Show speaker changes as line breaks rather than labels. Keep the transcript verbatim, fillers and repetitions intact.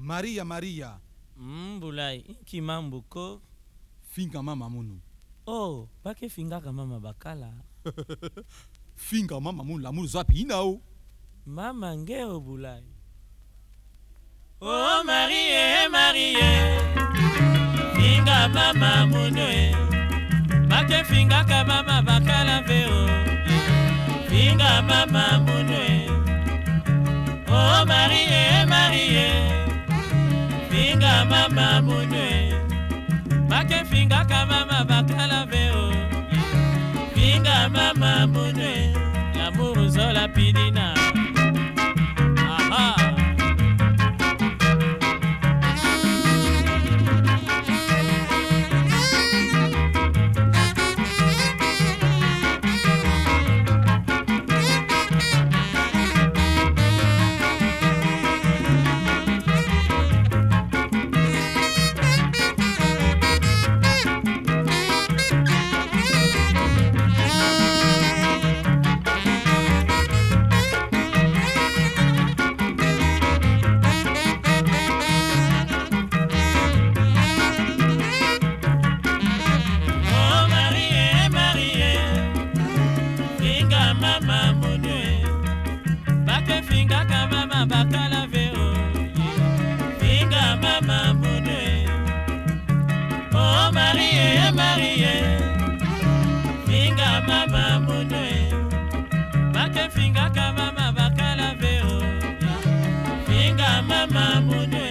Maria Maria.
Mbulai, ki mambuko.
Finga mama munu.
Oh, bake finga ka mama bakala.
Finga mama munu lamu zwapi inao.
Mama ngeo bulai. Oh Marie, Marie. Finga mama munu. Bake finga ka mama bakala veo. Finga mama munu. Oh Marie, Marie. Finga mama munu. Bake finga ka mama bakala veo. Finga mama munu. L'amour zola pidina. Aha. Mama munu, bake finga ka mama bakala veo. Finga mama munu. Oh Marie, Marie. Finga mama munu. Bake finga ka mama bakala veo. Finga mama munu.